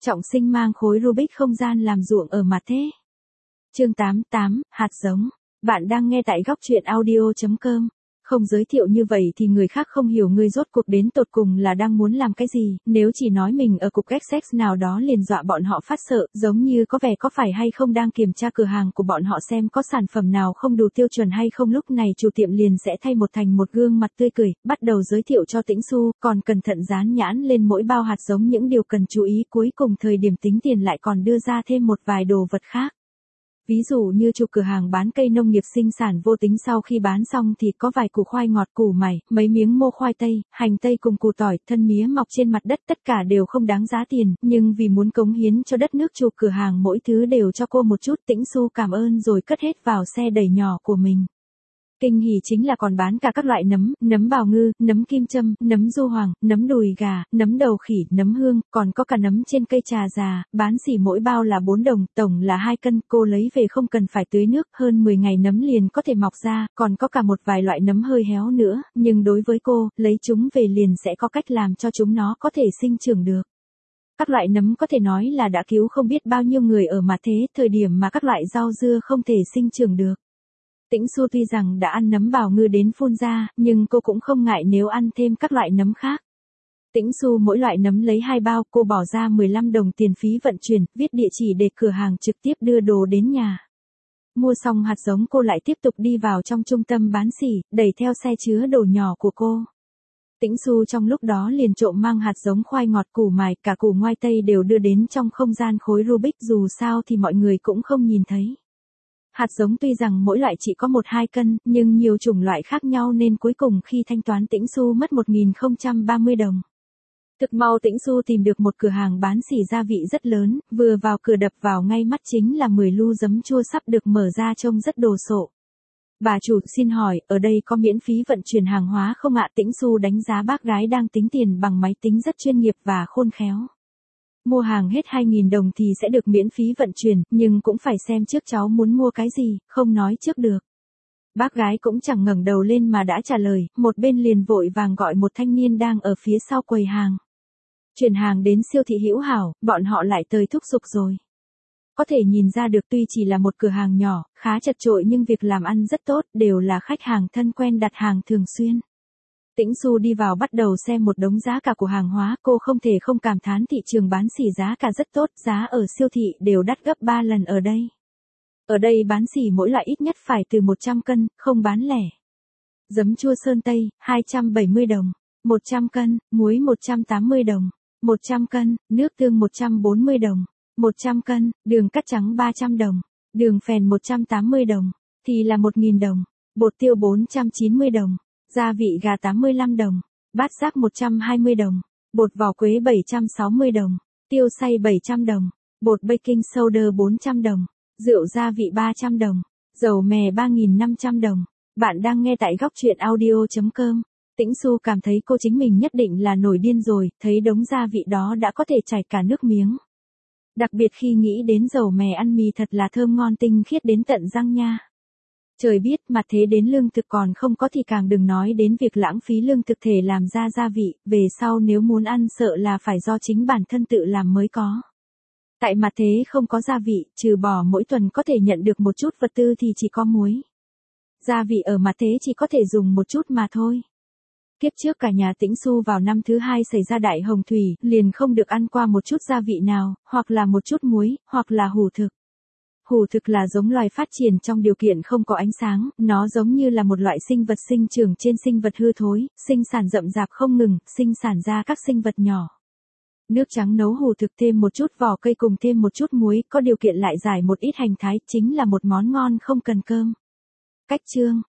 Trọng Sinh mang khối Rubik không gian làm ruộng ở mặt thế. Chương 88, hạt giống. Bạn đang nghe tại góc truyện audio.com. Không giới thiệu như vậy thì người khác không hiểu ngươi rốt cuộc đến tột cùng là đang muốn làm cái gì, nếu chỉ nói mình ở cục XX nào đó liền dọa bọn họ phát sợ, giống như có vẻ có phải hay không đang kiểm tra cửa hàng của bọn họ xem có sản phẩm nào không đủ tiêu chuẩn hay không, lúc này chủ tiệm liền sẽ thay một thành một gương mặt tươi cười, bắt đầu giới thiệu cho Tĩnh Xu, còn cẩn thận dán nhãn lên mỗi bao hạt giống những điều cần chú ý, cuối cùng thời điểm tính tiền lại còn đưa ra thêm một vài đồ vật khác. Ví dụ như chủ cửa hàng bán cây nông nghiệp sinh sản Vô Tính sau khi bán xong thì có vài củ khoai ngọt, củ mày, mấy miếng mô khoai tây, hành tây cùng củ tỏi, thân mía mọc trên mặt đất, tất cả đều không đáng giá tiền, nhưng vì muốn cống hiến cho đất nước chủ cửa hàng mỗi thứ đều cho cô một chút. Tĩnh Xu cảm ơn rồi cất hết vào xe đẩy nhỏ của mình. Kinh hỉ chính là còn bán cả các loại nấm, nấm bào ngư, nấm kim châm, nấm du hoàng, nấm đùi gà, nấm đầu khỉ, nấm hương, còn có cả nấm trên cây trà già, bán xỉ mỗi bao là 4 đồng, tổng là 2 cân, cô lấy về không cần phải tưới nước, hơn 10 ngày nấm liền có thể mọc ra, còn có cả một vài loại nấm hơi héo nữa, nhưng đối với cô, lấy chúng về liền sẽ có cách làm cho chúng nó có thể sinh trưởng được. Các loại nấm có thể nói là đã cứu không biết bao nhiêu người ở mặt thế, thời điểm mà các loại rau dưa không thể sinh trưởng được. Tĩnh Xu tuy rằng đã ăn nấm bào ngư đến phun ra, nhưng cô cũng không ngại nếu ăn thêm các loại nấm khác. Tĩnh Xu mỗi loại nấm lấy 2 bao, cô bỏ ra 15 đồng tiền phí vận chuyển, viết địa chỉ để cửa hàng trực tiếp đưa đồ đến nhà. Mua xong hạt giống cô lại tiếp tục đi vào trong trung tâm bán sỉ, đẩy theo xe chứa đồ nhỏ của cô. Tĩnh Xu trong lúc đó liền trộm mang hạt giống khoai ngọt, củ mài, cả củ ngoai tây đều đưa đến trong không gian khối Rubik, dù sao thì mọi người cũng không nhìn thấy. Hạt giống tuy rằng mỗi loại chỉ có 1-2 cân, nhưng nhiều chủng loại khác nhau nên cuối cùng khi thanh toán Tĩnh Xu mất 1030 đồng. Thực mau Tĩnh Xu tìm được một cửa hàng bán xỉ gia vị rất lớn, vừa vào cửa đập vào ngay mắt chính là 10 lu giấm chua sắp được mở ra trông rất đồ sộ. Bà chủ, xin hỏi, ở đây có miễn phí vận chuyển hàng hóa không ạ? Tĩnh Xu đánh giá bác gái đang tính tiền bằng máy tính rất chuyên nghiệp và khôn khéo. Mua hàng hết 2.000 đồng thì sẽ được miễn phí vận chuyển, nhưng cũng phải xem trước cháu muốn mua cái gì, không nói trước được. Bác gái cũng chẳng ngẩng đầu lên mà đã trả lời, một bên liền vội vàng gọi một thanh niên đang ở phía sau quầy hàng. Chuyển hàng đến siêu thị Hữu Hảo, bọn họ lại tới thúc giục rồi. Có thể nhìn ra được tuy chỉ là một cửa hàng nhỏ, khá chật chội nhưng việc làm ăn rất tốt, đều là khách hàng thân quen đặt hàng thường xuyên. Tĩnh Xu đi vào bắt đầu xem một đống giá cả của hàng hóa, cô không thể không cảm thán thị trường bán xỉ giá cả rất tốt, giá ở siêu thị đều đắt gấp 3 lần ở đây. Ở đây bán xỉ mỗi loại ít nhất phải từ 100 cân, không bán lẻ. Giấm chua Sơn Tây, 270 đồng. 100 cân, muối 180 đồng. 100 cân, nước tương 140 đồng. 100 cân, đường cắt trắng 300 đồng. Đường phèn 180 đồng. Thì là 1.000 đồng. Bột tiêu 490 đồng. Gia vị gà 85 đồng, bát giác 120 đồng, bột vỏ quế 760 đồng, tiêu xay 700 đồng, bột baking soda 400 đồng, rượu gia vị 300 đồng, dầu mè 3.500 đồng. Bạn đang nghe tại góc truyện audio.com. Tĩnh Xu cảm thấy cô chính mình nhất định là nổi điên rồi, thấy đống gia vị đó đã có thể chảy cả nước miếng. Đặc biệt khi nghĩ đến dầu mè ăn mì thật là thơm ngon tinh khiết đến tận răng nha. Trời biết mà thế đến lương thực còn không có thì càng đừng nói đến việc lãng phí lương thực thể làm ra gia vị, về sau nếu muốn ăn sợ là phải do chính bản thân tự làm mới có. Tại mặt thế không có gia vị, trừ bỏ mỗi tuần có thể nhận được một chút vật tư thì chỉ có muối. Gia vị ở mặt thế chỉ có thể dùng một chút mà thôi. Kiếp trước cả nhà Tĩnh Xu vào năm thứ 2 xảy ra đại hồng thủy, liền không được ăn qua một chút gia vị nào, hoặc là một chút muối, hoặc là hủ thực. Hủ thực là giống loài phát triển trong điều kiện không có ánh sáng, nó giống như là một loại sinh vật sinh trưởng trên sinh vật hư thối, sinh sản rậm rạp không ngừng, sinh sản ra các sinh vật nhỏ. Nước trắng nấu hủ thực thêm một chút vỏ cây cùng thêm một chút muối, có điều kiện lại giải một ít hành thái, chính là một món ngon không cần cơm. Cách chương,